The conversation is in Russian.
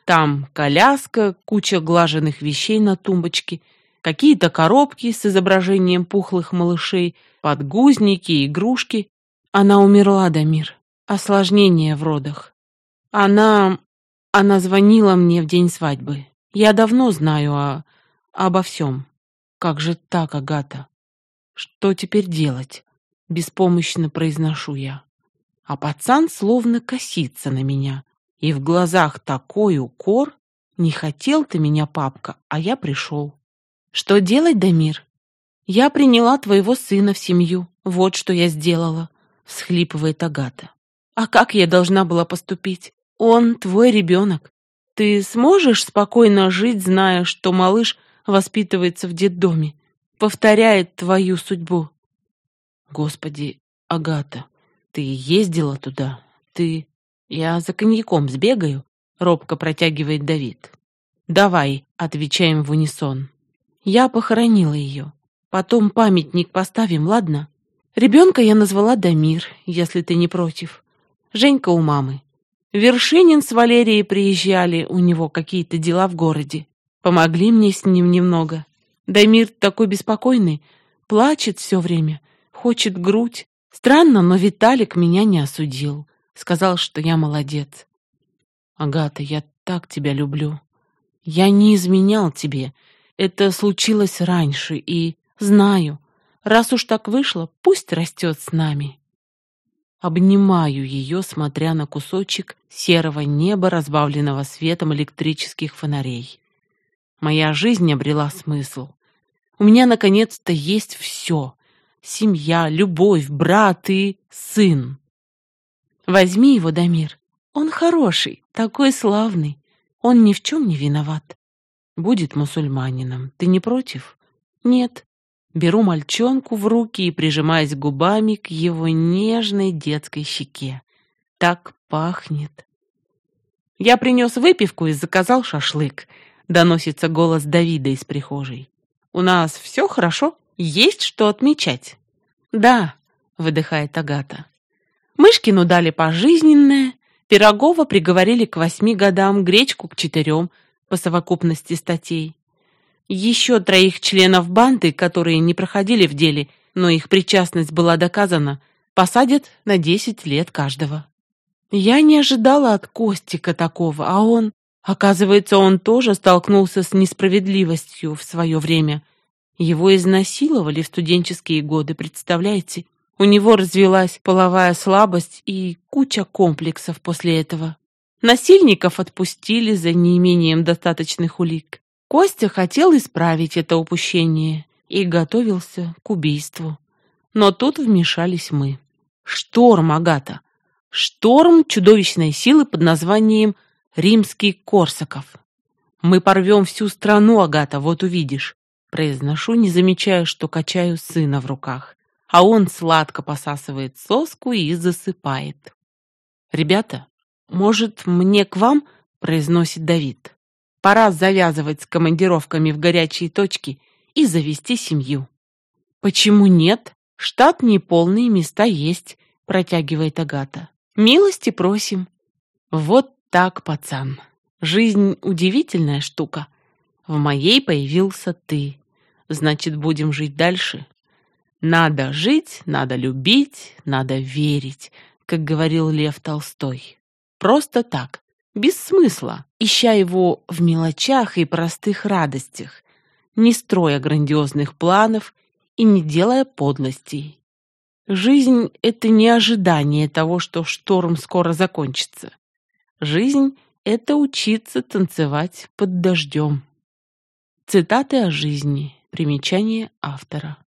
Там коляска, куча глаженных вещей на тумбочке, какие-то коробки с изображением пухлых малышей, подгузники, игрушки. Она умерла, Дамир. Осложнение в родах. Она звонила мне в день свадьбы. Я давно знаю обо всем. Как же так, Агата? Что теперь делать? Беспомощно произношу я. А пацан словно косится на меня. И в глазах такой укор. Не хотел ты меня, папка, а я пришел. Что делать, Дамир? Я приняла твоего сына в семью. Вот что я сделала, всхлипывает Агата. А как я должна была поступить? Он твой ребенок. Ты сможешь спокойно жить, зная, что малыш воспитывается в детдоме, повторяет твою судьбу? Господи, Агата, ты ездила туда? Я за коньяком сбегаю, робко протягивает Давид. Давай, отвечаем в унисон. Я похоронила ее. Потом памятник поставим, ладно? Ребенка я назвала Дамир, если ты не против. Женька у мамы. Вершинин с Валерией приезжали, у него какие-то дела в городе. Помогли мне с ним немного. Дамир такой беспокойный, плачет все время, хочет грудь. Странно, но Виталик меня не осудил. Сказал, что я молодец. Агата, я так тебя люблю. Я не изменял тебе. Это случилось раньше, и знаю, раз уж так вышло, пусть растет с нами. Обнимаю ее, смотря на кусочек серого неба, разбавленного светом электрических фонарей. Моя жизнь обрела смысл. У меня наконец-то есть все. Семья, любовь, брат и сын. Возьми его, Дамир. Он хороший, такой славный. Он ни в чем не виноват. Будет мусульманином. Ты не против? Нет. Беру мальчонку в руки и прижимаюсь губами к его нежной детской щеке. Так пахнет. Я принес выпивку и заказал шашлык. Доносится голос Давида из прихожей. У нас все хорошо? Есть что отмечать? Да, выдыхает Агата. Мышкину дали пожизненное, Пирогова приговорили к 8 годам, Гречку к 4 по совокупности статей. Еще 3 членов банды, которые не проходили в деле, но их причастность была доказана, посадят на 10 лет каждого. Я не ожидала от Костика такого, а он... Оказывается, он тоже столкнулся с несправедливостью в свое время. Его изнасиловали в студенческие годы, представляете? У него развилась половая слабость и куча комплексов после этого. Насильников отпустили за неимением достаточных улик. Костя хотел исправить это упущение и готовился к убийству. Но тут вмешались мы. Шторм, Агата. Шторм чудовищной силы под названием Римский-Корсаков. Мы порвем всю страну, Агата, вот увидишь. Произношу, не замечая, что качаю сына в руках. А он сладко посасывает соску и засыпает. «Ребята, может, мне к вам?» — произносит Давид. «Пора завязывать с командировками в горячие точки и завести семью». «Почему нет? Штат неполный, места есть», — протягивает Агата. «Милости просим». Вот так, пацан. Жизнь удивительная штука. В моей появился ты. Значит, будем жить дальше. Надо жить, надо любить, надо верить, как говорил Лев Толстой. Просто так, без смысла, ища его в мелочах и простых радостях, не строя грандиозных планов и не делая подлостей. Жизнь — это не ожидание того, что шторм скоро закончится. Жизнь — это учиться танцевать под дождем. Цитаты о жизни. Примечание автора.